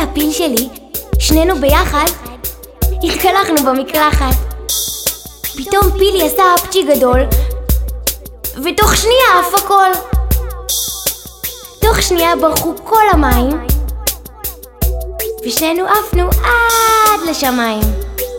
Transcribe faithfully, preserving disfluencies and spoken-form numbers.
והפיל שלי, שנינו ביחד, התקלחנו במקלחת. פתאום פילי עשה אפצ'י גדול, ותוך שנייה עף הכל. תוך שנייה ברחו כל המים, ושנינו עפנו עד לשמיים.